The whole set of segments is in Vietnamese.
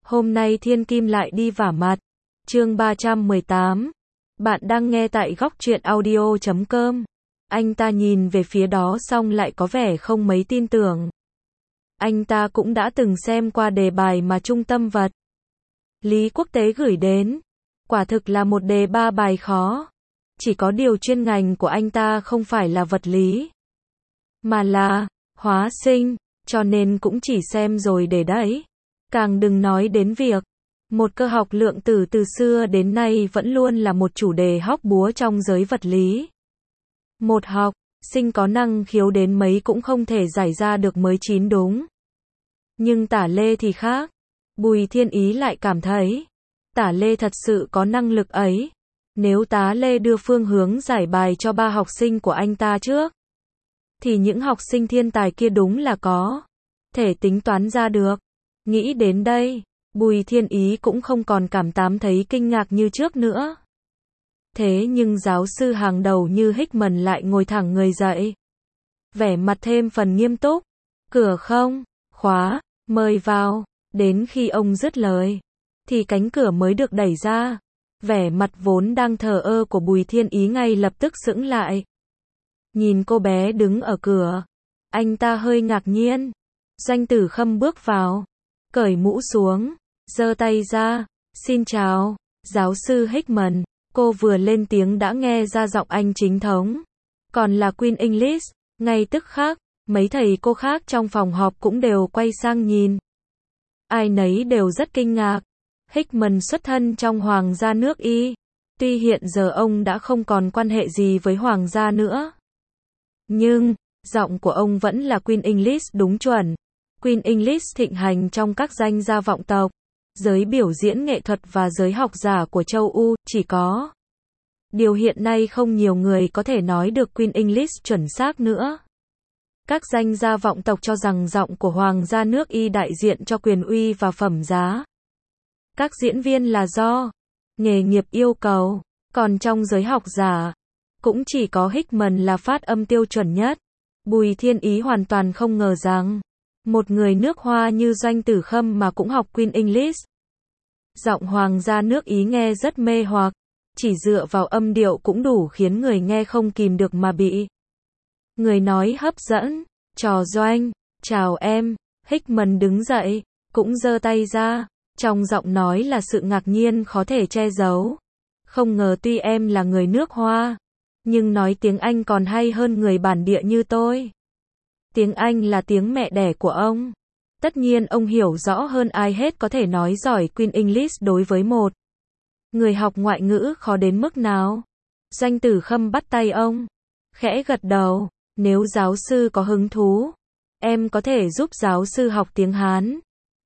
Hôm nay Thiên Kim lại đi vả mặt. Chương 318. Bạn đang nghe tại góc truyện audio.com. Anh ta nhìn về phía đó xong lại có vẻ không mấy tin tưởng. Anh ta cũng đã từng xem qua đề bài mà trung tâm vật lý quốc tế gửi đến. Quả thực là một đề 3 bài khó. Chỉ có điều chuyên ngành của anh ta không phải là vật lý, mà là hóa sinh, cho nên cũng chỉ xem rồi để đấy. Càng đừng nói đến việc một cơ học lượng tử từ xưa đến nay vẫn luôn là một chủ đề hóc búa trong giới vật lý. Một học sinh có năng khiếu đến mấy cũng không thể giải ra được mới chín đúng. Nhưng Tả Lê thì khác. Bùi Thiên Ý lại cảm thấy Tả Lê thật sự có năng lực ấy. Nếu Tá Lê đưa phương hướng giải bài cho 3 học sinh của anh ta trước, thì những học sinh thiên tài kia đúng là có thể tính toán ra được. Nghĩ đến đây, Bùi Thiên Ý cũng không còn cảm thấy kinh ngạc như trước nữa. Thế nhưng giáo sư hàng đầu như Hickman lại ngồi thẳng người dậy, vẻ mặt thêm phần nghiêm túc. Cửa không khóa, mời vào. Đến khi ông dứt lời, thì cánh cửa mới được đẩy ra. Vẻ mặt vốn đang thờ ơ của Bùi Thiên Ý ngay lập tức sững lại. Nhìn cô bé đứng ở cửa, anh ta hơi ngạc nhiên. Doanh Tử Khâm bước vào, cởi mũ xuống, giơ tay ra. Xin chào, giáo sư Hickman. Cô vừa lên tiếng đã nghe ra giọng anh chính thống, còn là Queen English. Ngay tức khắc, mấy thầy cô khác trong phòng họp cũng đều quay sang nhìn. Ai nấy đều rất kinh ngạc. Hickman xuất thân trong Hoàng gia nước Y. Tuy hiện giờ ông đã không còn quan hệ gì với Hoàng gia nữa, nhưng giọng của ông vẫn là Queen English đúng chuẩn. Queen English thịnh hành trong các danh gia vọng tộc, giới biểu diễn nghệ thuật và giới học giả của châu Âu. Chỉ có điều hiện nay không nhiều người có thể nói được Queen English chuẩn xác nữa. Các danh gia vọng tộc cho rằng giọng của Hoàng gia nước Y đại diện cho quyền uy và phẩm giá. Các diễn viên là do nghề nghiệp yêu cầu, còn trong giới học giả, cũng chỉ có Hickman là phát âm tiêu chuẩn nhất. Bùi Thiên Ý hoàn toàn không ngờ rằng một người nước Hoa như Doanh Tử Khâm mà cũng học Queen English. Giọng Hoàng gia nước Ý nghe rất mê hoặc, chỉ dựa vào âm điệu cũng đủ khiến người nghe không kìm được mà bị người nói hấp dẫn. Trò Doanh, chào em. Hickman đứng dậy, cũng giơ tay ra. Trong giọng nói là sự ngạc nhiên khó thể che giấu. Không ngờ tuy em là người nước Hoa, nhưng nói tiếng Anh còn hay hơn người bản địa như tôi. Tiếng Anh là tiếng mẹ đẻ của ông. Tất nhiên ông hiểu rõ hơn ai hết có thể nói giỏi Queen English đối với một người học ngoại ngữ khó đến mức nào. Doanh Tử Khâm bắt tay ông, khẽ gật đầu. Nếu giáo sư có hứng thú, em có thể giúp giáo sư học tiếng Hán.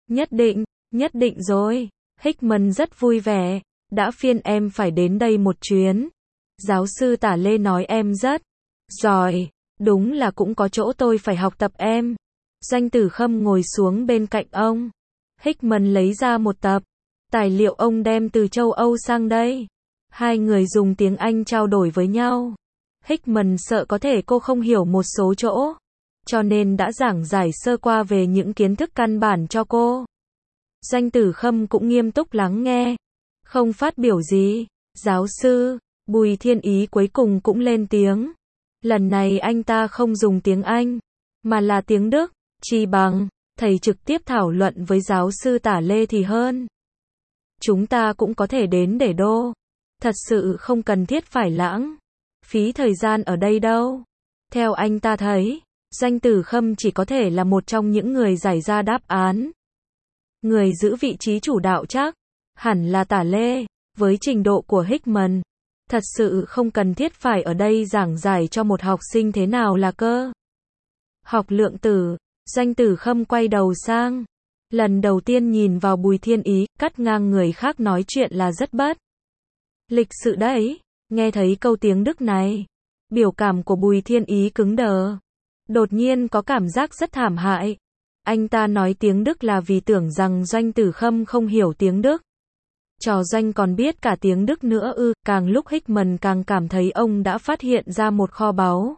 Nhất định rồi. Hickman rất vui vẻ. Đã phiên em phải đến đây một chuyến. Giáo sư Tả Lê nói em rất giỏi. Đúng là cũng có chỗ tôi phải học tập em. Doanh Tử Khâm ngồi xuống bên cạnh ông. Hickman lấy ra một tập tài liệu ông đem từ châu Âu sang đây. Hai người dùng tiếng Anh trao đổi với nhau. Hickman sợ có thể cô không hiểu một số chỗ, cho nên đã giảng giải sơ qua về những kiến thức căn bản cho cô. Doanh Tử Khâm cũng nghiêm túc lắng nghe, không phát biểu gì. Giáo sư, Bùi Thiên Ý cuối cùng cũng lên tiếng. Lần này anh ta không dùng tiếng Anh, mà là tiếng Đức. Chi bằng thầy trực tiếp thảo luận với giáo sư Tả Lê thì hơn. Chúng ta cũng có thể đến để đô. Thật sự không cần thiết phải lãng phí thời gian ở đây đâu. Theo anh ta thấy, Doanh Tử Khâm chỉ có thể là một trong những người giải ra đáp án. Người giữ vị trí chủ đạo chắc hẳn là Tả Lê. Với trình độ của Hickman, thật sự không cần thiết phải ở đây giảng giải cho một học sinh thế nào là cơ học lượng tử. Doanh Tử Khâm quay đầu sang, lần đầu tiên nhìn vào Bùi Thiên Ý, cắt ngang người khác nói chuyện là rất bất lịch sự đấy. Nghe thấy câu tiếng Đức này, biểu cảm của Bùi Thiên Ý cứng đờ. Đột nhiên có cảm giác rất thảm hại. Anh ta nói tiếng Đức là vì tưởng rằng Doanh Tử Khâm không hiểu tiếng Đức. Trò Doanh còn biết cả tiếng Đức nữa ư. Càng lúc Hickman càng cảm thấy ông đã phát hiện ra một kho báu.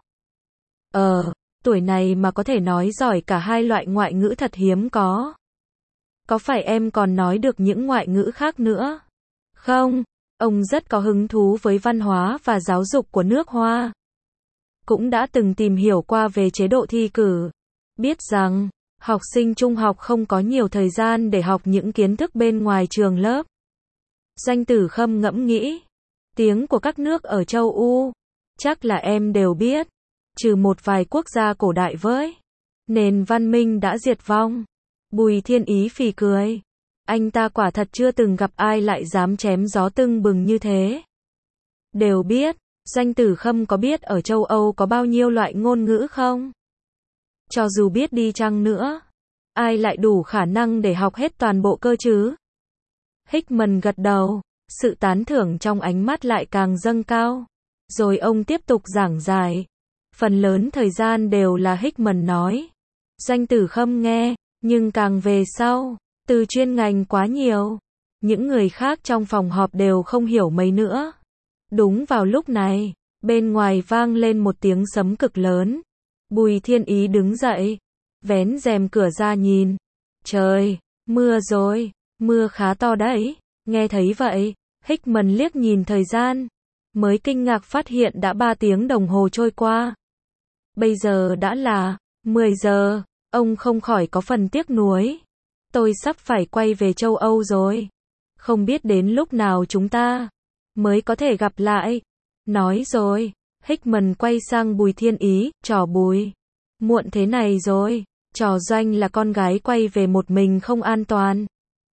Tuổi này mà có thể nói giỏi cả hai loại ngoại ngữ thật hiếm có. có phải em còn nói được những ngoại ngữ khác nữa? Không, ông rất có hứng thú với văn hóa và giáo dục của nước Hoa. Cũng đã từng tìm hiểu qua về chế độ thi cử. Biết rằng, học sinh trung học không có nhiều thời gian để học những kiến thức bên ngoài trường lớp. Doanh Tử Khâm ngẫm nghĩ. Tiếng của các nước ở châu Âu, chắc là em đều biết. Trừ một vài quốc gia cổ đại với nền văn minh đã diệt vong. Bùi Thiên Ý phì cười. Anh ta quả thật chưa từng gặp ai lại dám chém gió tưng bừng như thế. Đều biết. Doanh Tử Khâm có biết ở châu Âu có bao nhiêu loại ngôn ngữ không? Cho dù biết đi chăng nữa, ai lại đủ khả năng để học hết toàn bộ cơ chứ? Hickman gật đầu, sự tán thưởng trong ánh mắt lại càng dâng cao. Rồi ông tiếp tục giảng giải. Phần lớn thời gian đều là Hickman nói. Doanh Tử Khâm nghe, nhưng càng về sau, từ chuyên ngành quá nhiều. Những người khác trong phòng họp đều không hiểu mấy nữa. Đúng vào lúc này, bên ngoài vang lên một tiếng sấm cực lớn. Bùi Thiên Ý đứng dậy, vén rèm cửa ra nhìn. Trời, mưa rồi, mưa khá to đấy. Nghe thấy vậy, Hickman liếc nhìn thời gian, mới kinh ngạc phát hiện đã 3 tiếng đồng hồ trôi qua. Bây giờ đã là 10 giờ, ông không khỏi có phần tiếc nuối. Tôi sắp phải quay về châu Âu rồi. Không biết đến lúc nào chúng ta mới có thể gặp lại. Nói rồi, Hickman quay sang Bùi Thiên Ý, trò Bùi. Muộn thế này rồi, trò Doanh là con gái quay về một mình không an toàn.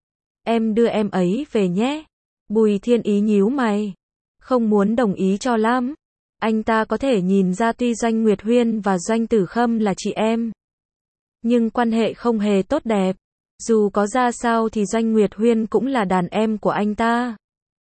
Em đưa em ấy về nhé. Bùi Thiên Ý nhíu mày. Không muốn đồng ý cho lắm. Anh ta có thể nhìn ra tuy Doanh Nguyệt Huyên và Doanh Tử Khâm là chị em, nhưng quan hệ không hề tốt đẹp. Dù có ra sao thì Doanh Nguyệt Huyên cũng là đàn em của anh ta.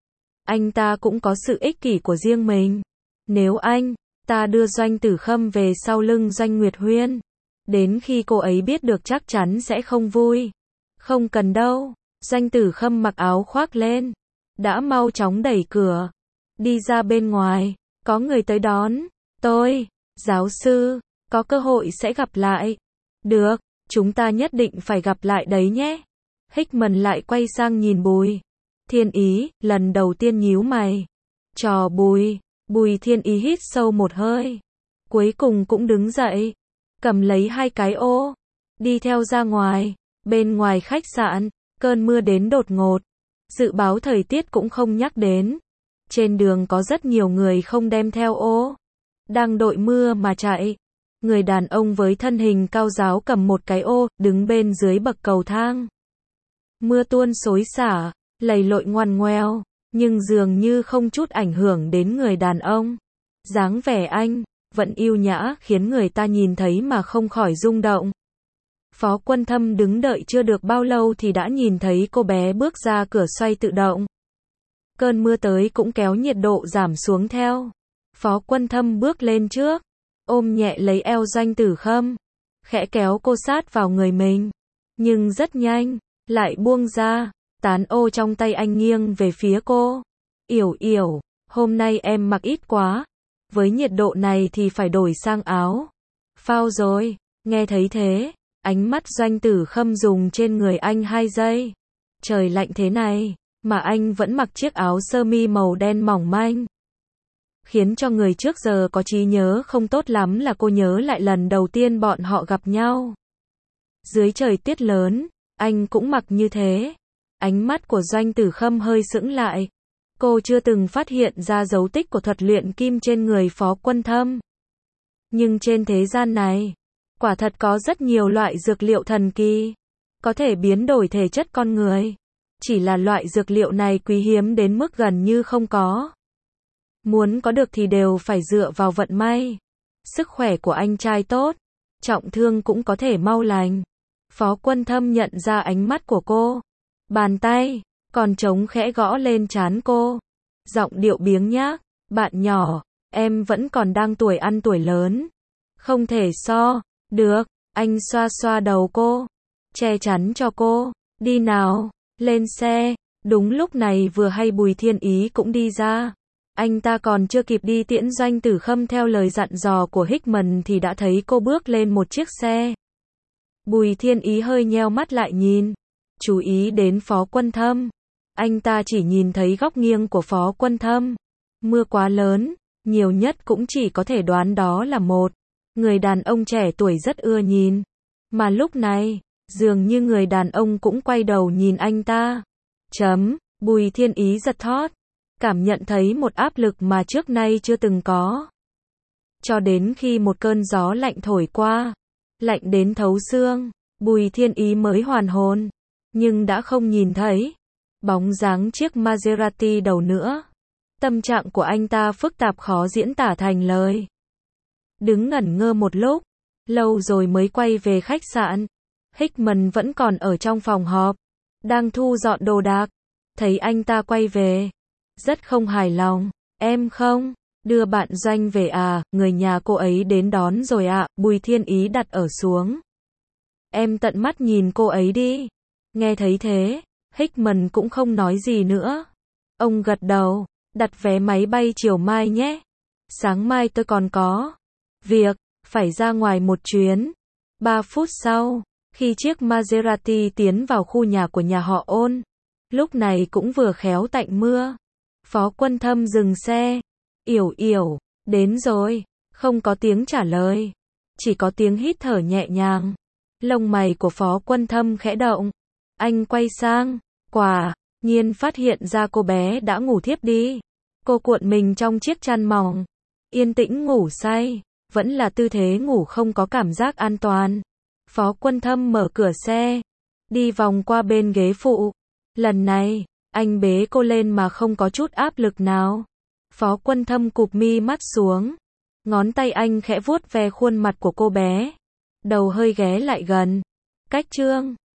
Anh ta cũng có sự ích kỷ của riêng mình. Nếu anh ta đưa Doanh Tử Khâm về sau lưng Doanh Nguyệt Huyên, đến khi cô ấy biết được chắc chắn sẽ không vui. Không cần đâu. Doanh Tử Khâm mặc áo khoác lên, đã mau chóng đẩy cửa, đi ra bên ngoài. Có người tới đón. Tôi, giáo sư, có cơ hội sẽ gặp lại. Được, chúng ta nhất định phải gặp lại đấy nhé. Hickman lại quay sang nhìn Bùi Thiên Ý, lần đầu tiên nhíu mày. Trò Bùi. Bùi Thiên Ý hít sâu một hơi, cuối cùng cũng đứng dậy, cầm lấy 2 cái ô, đi theo ra ngoài. Bên ngoài khách sạn, cơn mưa đến đột ngột. Dự báo thời tiết cũng không nhắc đến. Trên đường có rất nhiều người không đem theo ô, đang đội mưa mà chạy. Người đàn ông với thân hình cao ráo cầm một cái ô, đứng bên dưới bậc cầu thang. Mưa tuôn xối xả, lầy lội ngoằn ngoèo, nhưng dường như không chút ảnh hưởng đến người đàn ông. Dáng vẻ anh vẫn yêu nhã khiến người ta nhìn thấy mà không khỏi rung động. Phó Quân Thâm đứng đợi chưa được bao lâu thì đã nhìn thấy cô bé bước ra cửa xoay tự động. Cơn mưa tới cũng kéo nhiệt độ giảm xuống theo. Phó Quân Thâm bước lên trước, ôm nhẹ lấy eo Doanh Tử Khâm, khẽ kéo cô sát vào người mình. Nhưng rất nhanh, lại buông ra, tán ô trong tay anh nghiêng về phía cô. Yểu Yểu, hôm nay em mặc ít quá. Với nhiệt độ này thì phải đổi sang áo phao rồi. Nghe thấy thế, ánh mắt Doanh Tử Khâm dùng trên người anh 2 giây. Trời lạnh thế này, mà anh vẫn mặc chiếc áo sơ mi màu đen mỏng manh. Khiến cho người trước giờ có trí nhớ không tốt lắm là cô nhớ lại lần đầu tiên bọn họ gặp nhau. Dưới trời tuyết lớn, anh cũng mặc như thế. Ánh mắt của Doanh Tử Khâm hơi sững lại. Cô chưa từng phát hiện ra dấu tích của thuật luyện kim trên người Phó Quân Thâm. Nhưng trên thế gian này, quả thật có rất nhiều loại dược liệu thần kỳ, có thể biến đổi thể chất con người. Chỉ là loại dược liệu này quý hiếm đến mức gần như không có. Muốn có được thì đều phải dựa vào vận may. Sức khỏe của anh trai tốt, trọng thương cũng có thể mau lành. Phó Quân Thâm nhận ra ánh mắt của cô. Bàn tay còn trống khẽ gõ lên trán cô. Giọng điệu biếng nhác, bạn nhỏ, em vẫn còn đang tuổi ăn tuổi lớn. Không thể so được. Anh xoa xoa đầu cô, che chắn cho cô. Đi nào, lên xe. Đúng lúc này vừa hay Bùi Thiên Ý cũng đi ra. Anh ta còn chưa kịp đi tiễn Doanh Tử Khâm theo lời dặn dò của Hickman thì đã thấy cô bước lên một chiếc xe. Bùi Thiên Ý hơi nheo mắt lại nhìn. chú ý đến Phó Quân Thâm. Anh ta chỉ nhìn thấy góc nghiêng của Phó Quân Thâm. Mưa quá lớn, nhiều nhất cũng chỉ có thể đoán đó là một người đàn ông trẻ tuổi rất ưa nhìn. Mà lúc này, dường như người đàn ông cũng quay đầu nhìn anh ta. Bùi Thiên Ý giật thót, cảm nhận thấy một áp lực mà trước nay chưa từng có. Cho đến khi một cơn gió lạnh thổi qua, lạnh đến thấu xương, Bùi Thiên Ý mới hoàn hồn, nhưng đã không nhìn thấy bóng dáng chiếc Maserati đầu nữa. Tâm trạng của anh ta phức tạp khó diễn tả thành lời. Đứng ngẩn ngơ một lúc, lâu rồi mới quay về khách sạn. Hickman vẫn còn ở trong phòng họp, đang thu dọn đồ đạc. Thấy anh ta quay về, rất không hài lòng. Em không đưa bạn Doanh về à, người nhà cô ấy đến đón rồi ạ. Bùi Thiên Ý đặt ở xuống. Em tận mắt nhìn cô ấy đi. Nghe thấy thế, Hickman cũng không nói gì nữa. Ông gật đầu, đặt vé máy bay chiều mai nhé. Sáng mai tôi còn có việc, phải ra ngoài một chuyến. 3 phút sau, khi chiếc Maserati tiến vào khu nhà của nhà họ Ôn, lúc này cũng vừa khéo tạnh mưa. Phó Quân Thâm dừng xe. Yểu Yểu, đến rồi. Không có tiếng trả lời, chỉ có tiếng hít thở nhẹ nhàng. Lông mày của Phó Quân Thâm khẽ động. Anh quay sang, quả nhiên phát hiện ra cô bé đã ngủ thiếp đi. Cô cuộn mình trong chiếc chăn mỏng, yên tĩnh ngủ say, vẫn là tư thế ngủ không có cảm giác an toàn. Phó Quân Thâm mở cửa xe, đi vòng qua bên ghế phụ. Lần này, anh bế cô lên mà không có chút áp lực nào. Phó Quân Thâm cụp mi mắt xuống, ngón tay anh khẽ vuốt ve khuôn mặt của cô bé, đầu hơi ghé lại gần. Cách chương